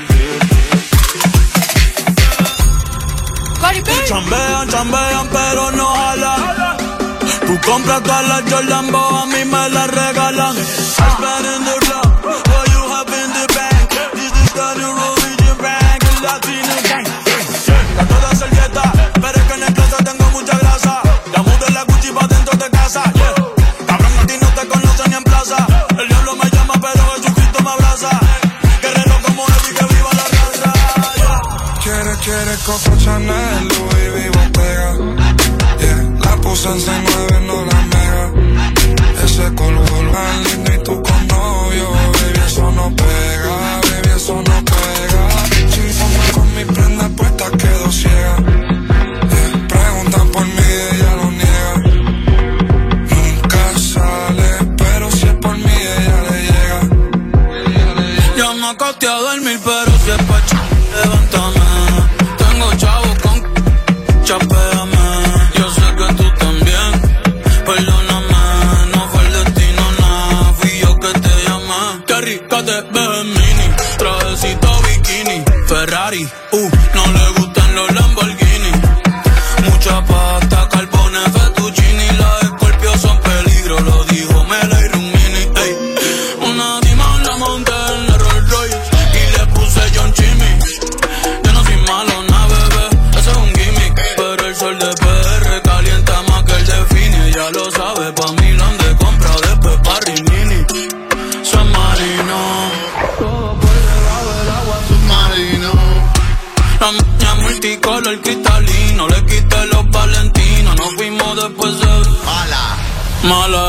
Chambean, pero no jalan. Tú compras todas las Jordan, a mí me las regalan. I spend in the club, what you have in the bank. This is the new religion bank, el latino gang. Está toda servieta, pero es que en el closet tengo mucha grasa. Ya mudé la Gucci pa' dentro de casa, yeah. Cabrón, a ti no te conocen ni en plaza. El diablo me llama, pero Jesucristo me abraza. Guerrero como Eddie, que viva la raza, yeah. Quiere Coco Chanel, Louis V, Bottega, yeah. La puse en 6-9, no la mega. Ese color tan lindo y tú con novio, baby, eso no pega, baby, eso no pega. Chingón con mi prenda puesta quedo ciega, yeah. Preguntan por mí y ella lo niega. Nunca sale, pero si es por mí ella le llega. Yo me acosté a dormir, pero si es pa' levántame. Tengo chavos con chapéame. Yo sé que tú también, perdóname. No fue el destino, nada, fui yo que te llamé. Qué rica te ves en mini, trajecito bikini, Ferrari, no le gustan los Lamborghini. Mucha pasta, carbones, fettuccini. Las Scorpio son peligro, lo dijo Mela y Rumini. Ey, una Diamond la monté en la Rolls Royce y le puse John Chimmy. Yo no soy malo, na bebé, eso es un gimmick. Pero el sol de PR calienta más que el de Fini. Ya lo sabe, pa' Milán de compra, después pa' Rimini. San Marino, todo por debajo del agua submarino. La maña multicolor cristalino, le quité los valentinos. Nos fuimos después de mala,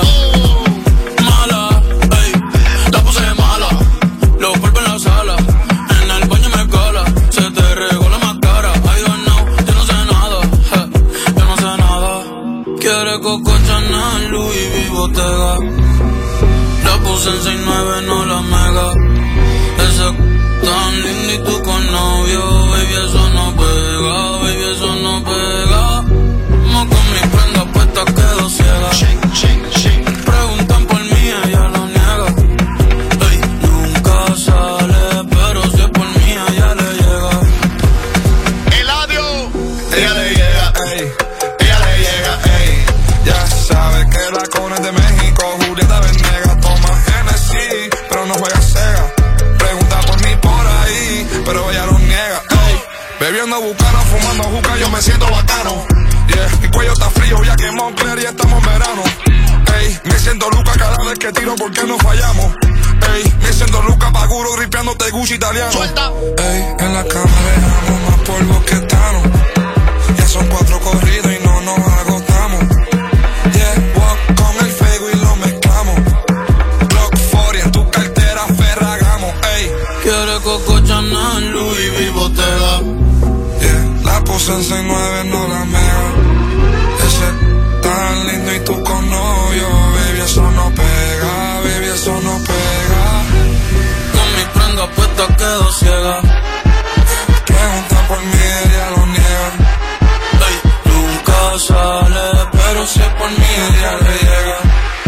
ey, la puse mala. Los polvos en la sala, en el baño me cola. Se te regó la máscara, I don't know, yo no sé nada, yo no sé nada. Quiere Coco Chanel, Louis V, Bottega. La puse en 6-9, no la mega. Ese tan lindo y tú con novio, baby, eso no pega, baby, eso no pega. No con mis prendas puestas quedo ciega. Preguntan por mí, ella la juca yo me siento bacano. Yeah, mi cuello está frío ya que Moncler y estamos en verano. Ey, me siento Luca cada vez que tiro porque no fallamos. Ey, me siento Luca Paguro gripeándote Gucci italiano. Suelta. Ey, en la cama dejamos más polvo que Thanos. Ya son 4 corridos y no nos agotamos. Yeah, walk con el fuego y lo mezclamos. Block 40 en tu cartera Ferragamo. Ey, quiere Coco Chanel, Louis V, Bottega. Yeah, la puse en 6'9", no la mega. Ese tan lindo y tú con novio, baby, eso no pega, baby, eso no pega. Con mi prenda puesta quedo ciega. Preguntan por mí, ella lo niega. Ey, nunca sale, pero si es por mí, ella le llega.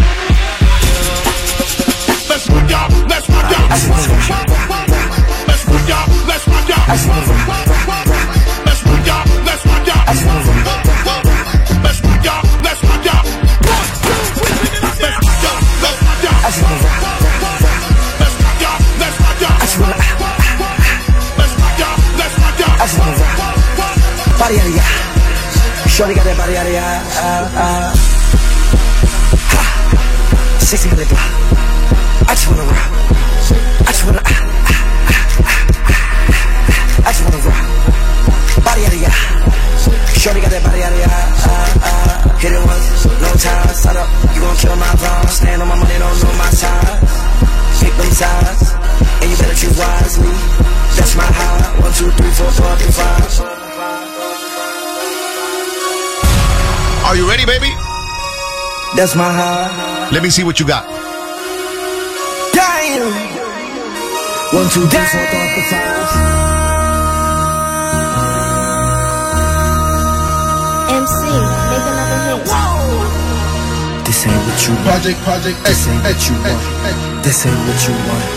Let's put ya, let's put ya. Let's put ya, let's put ya. Let's put ya, let's put ya. Let's put ya, let's put ya. Let's put ya, Pariaria, shorty got that pariaria. Sexy with the block. I just wanna rock. I just wanna. I just wanna rock. Pariaria, shorty got that pariaria. Hit it once, no time. Start up, you gon' kill my vibe. Stand on my money, don't know my size. Pick them sides, and you better choose wisely. That's my high. 1, 2, 3, 4, 5. Are you ready, baby? That's my high. Let me see what you got. Damn. 1, 2, 3, 4, 5. MC, make another hit. Whoa. This ain't what you want. Project, this ain't what you want. This ain't what you want.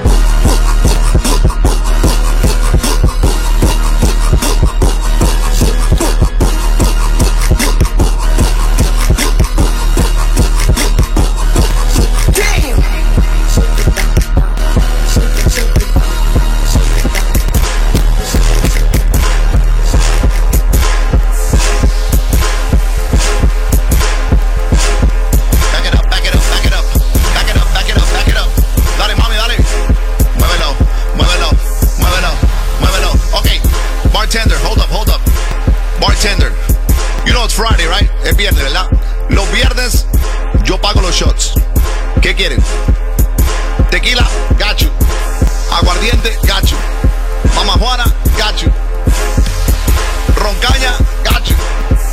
Friday, right? Es viernes, ¿verdad? Los viernes yo pago los shots. ¿Qué quieren? Tequila, got you. Aguardiente, got you. Mama Juana, got you. Roncaña, got you.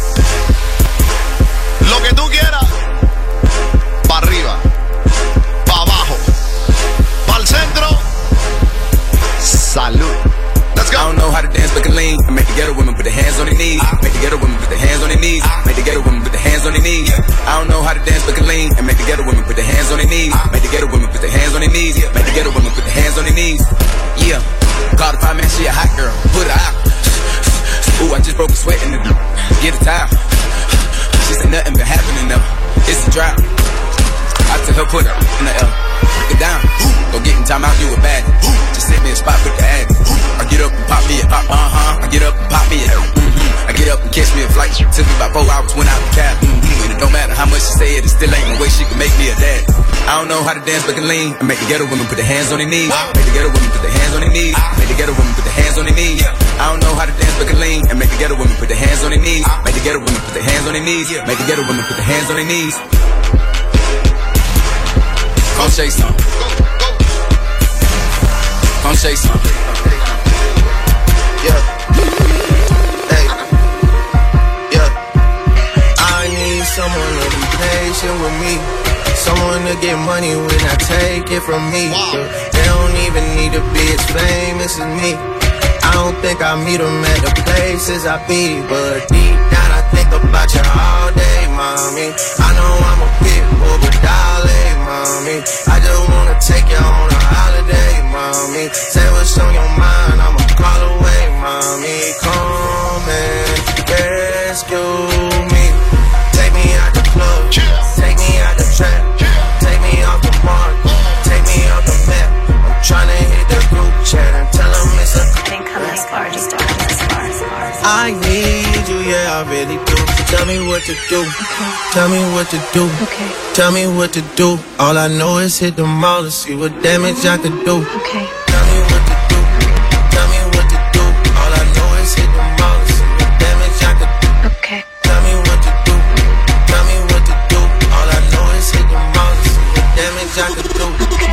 Lo que tú quieras. Pa' arriba, pa' abajo, pa'l centro. Salud. Let's go. I don't know how to dance but can lean. I make the ghetto women put their hands on their knees. Make the ghetto women put their hands on their knees. Make the ghetto women put their hands on their knees. I don't know how to dance but can lean. And make the ghetto women put their hands on their knees. Make the ghetto women put their hands on their knees. Make the ghetto women put their hands on their knees. Yeah. Call the 5 man, she a hot girl. Put her out. Ooh, I just broke a sweat in the get a towel. She said nothing been happening though. It's a drought. I tell her put her in the L. Get down. Go get in time out, you a bad. Just send me a spot with the ad. I get up and pop me a pop, I get up and pop me a I get up and catch me a flight. Took me about 4 hours, went out the cab. And it don't matter how much she say it still ain't no way she can make me a dad. I don't know how to dance but can lean. I make the ghetto women put their hands on their knees. Make the ghetto women put their hands on their knees. Make the ghetto women put their hands on their knees. I don't know how to dance but can lean. And make the ghetto women put their hands on their knees. Make the ghetto women put their hands on their knees. Make the ghetto women put their hands on their knees. Come shake some. Come shake some. Yeah. Hey. Yeah. I need someone to be patient with me. Someone to get money when I take it from me. Yeah. They don't even need to be as famous as me. I don't think I meet them at the places I be. But deep down I think about you all day, mommy. I know I'm a pit bull, but darling, mommy, I just wanna take you on a holiday, mommy. Say what's on your mind, I'ma call away, mommy. Come and rescue me. Take me out the club, take me out the trap, take me off the mark, take me off the map. I'm tryna hit the group chat and tell them it's a Think I'm as far, just as far. I need Tell me what to do. Tell me what to do. Tell me what to do. All I know is hit the mall to see what damage I could do. Tell me what to do. Tell me what to do. All I know is hit the mall to see what damage I could do. Tell me what to do. Tell me what to do. All I know is hit the mall to see what damage I could do.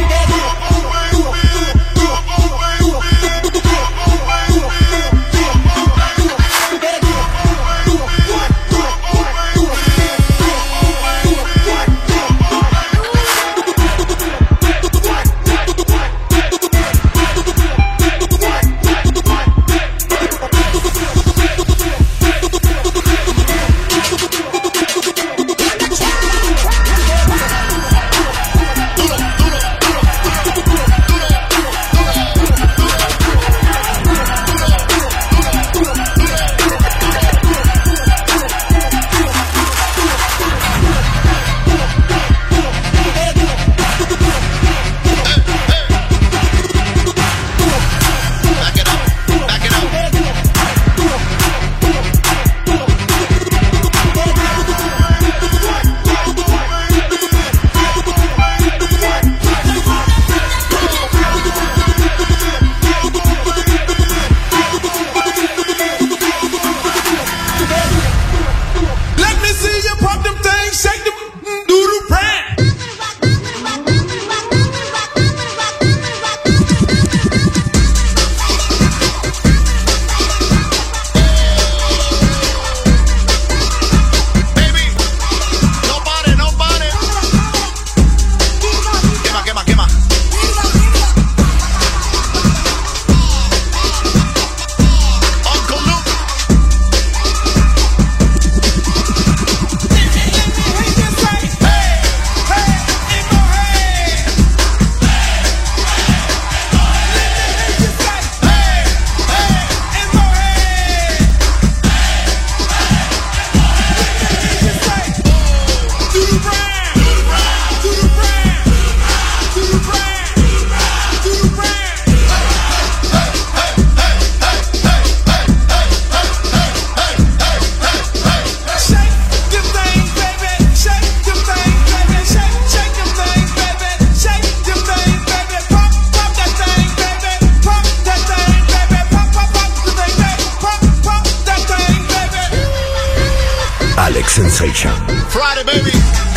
Sensation. Friday, baby.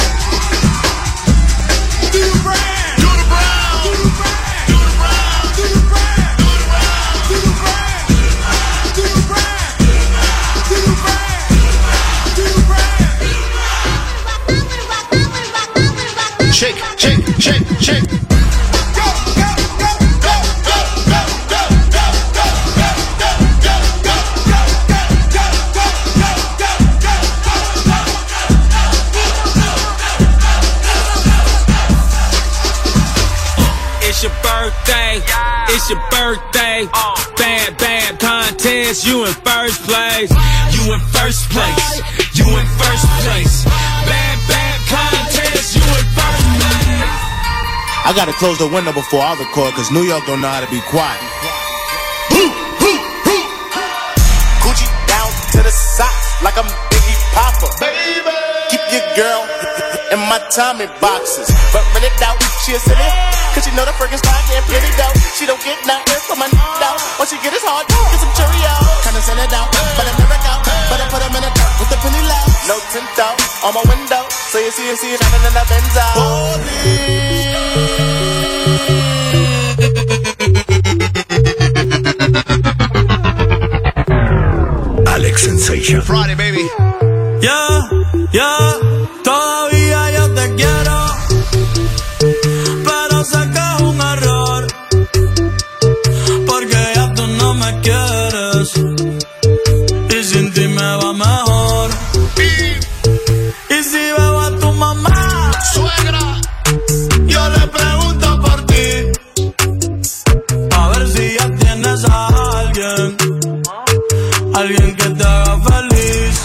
Shake, shake, shake, shake. It's your birthday, it's your birthday. Bad, bad contest, you in first place. You in first place, you in first place. Bad, bad contest, you in first place. I gotta close the window before I record, cause New York don't know how to be quiet. Gucci down to the socks, like I'm Biggie Papa. Baby, keep your girl in my Tommy boxes, but when it out, she a silly. Cause she know the friggin' stock ain't pretty dope. She don't get nothing from my out. Once she get his hard, get some Cheerios. Kinda send it out, but I never out. But I put him in a dark with the penny loud. No tint out on my window, so you see it shining in the Benz out. Alex Sensation. Friday, baby. Yeah, yeah, todavía yo te quiero. Pero sé que es un error, porque ya tú no me quieres y sin ti me va mejor. Y si veo a tu mamá, suegra, yo le pregunto por ti, a ver si ya tienes a alguien que te haga feliz.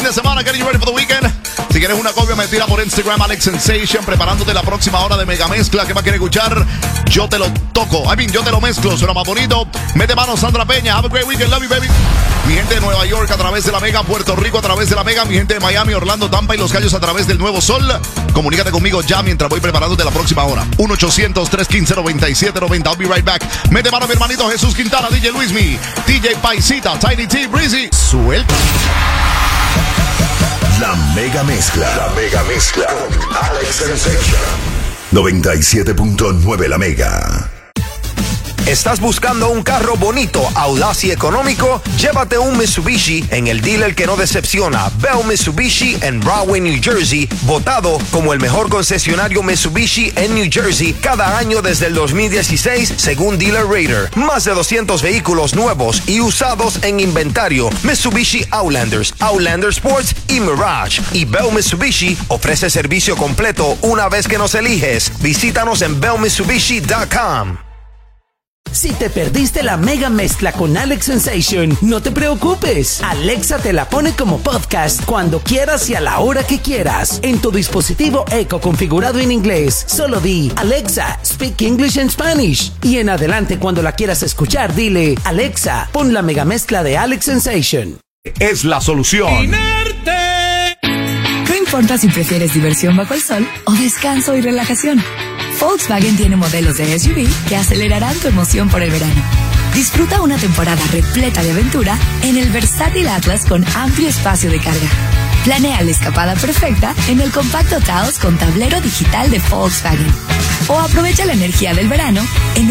fin de semana. Getting you ready for the weekend. Si quieres una copia, me tira por Instagram, Alex Sensation, preparándote la próxima hora de Mega Mezcla. ¿Qué más quieres escuchar? Yo te lo toco. Yo te lo mezclo. Suena más bonito. Mete mano, Sandra Peña. Have a great weekend. Love you, baby. Mi gente de Nueva York a través de la Mega, Puerto Rico a través de la Mega, mi gente de Miami, Orlando, Tampa y Los Cayos a través del Nuevo Sol. Comunícate conmigo ya mientras voy preparándote la próxima hora. 1-800-315-9790. I'll be right back. Mete mano, mi hermanito Jesús Quintana, DJ Luismi, DJ Paisita, Tiny T, Breezy. Suelta. La Mega Mezcla. La Mega Mezcla. Con Alex Sensation. 97.9 La Mega. ¿Estás buscando un carro bonito, audaz y económico? Llévate un Mitsubishi en el dealer que no decepciona. Bell Mitsubishi en Rahway, New Jersey, votado como el mejor concesionario Mitsubishi en New Jersey cada año desde el 2016, según Dealer Rater. Más de 200 vehículos nuevos y usados en inventario. Mitsubishi Outlanders, Outlander Sports y Mirage. Y Bell Mitsubishi ofrece servicio completo una vez que nos eliges. Visítanos en bellmitsubishi.com. Si te perdiste la Mega Mezcla con Alex Sensation, no te preocupes. Alexa te la pone como podcast cuando quieras y a la hora que quieras. En tu dispositivo Echo configurado en inglés, solo di Alexa, speak English and Spanish. Y en adelante cuando la quieras escuchar, dile Alexa, pon la Mega Mezcla de Alex Sensation. Es la solución. No importa si prefieres diversión bajo el sol o descanso y relajación. Volkswagen tiene modelos de SUV que acelerarán tu emoción por el verano. Disfruta una temporada repleta de aventura en el versátil Atlas con amplio espacio de carga. Planea la escapada perfecta en el compacto Taos con tablero digital de Volkswagen. O aprovecha la energía del verano en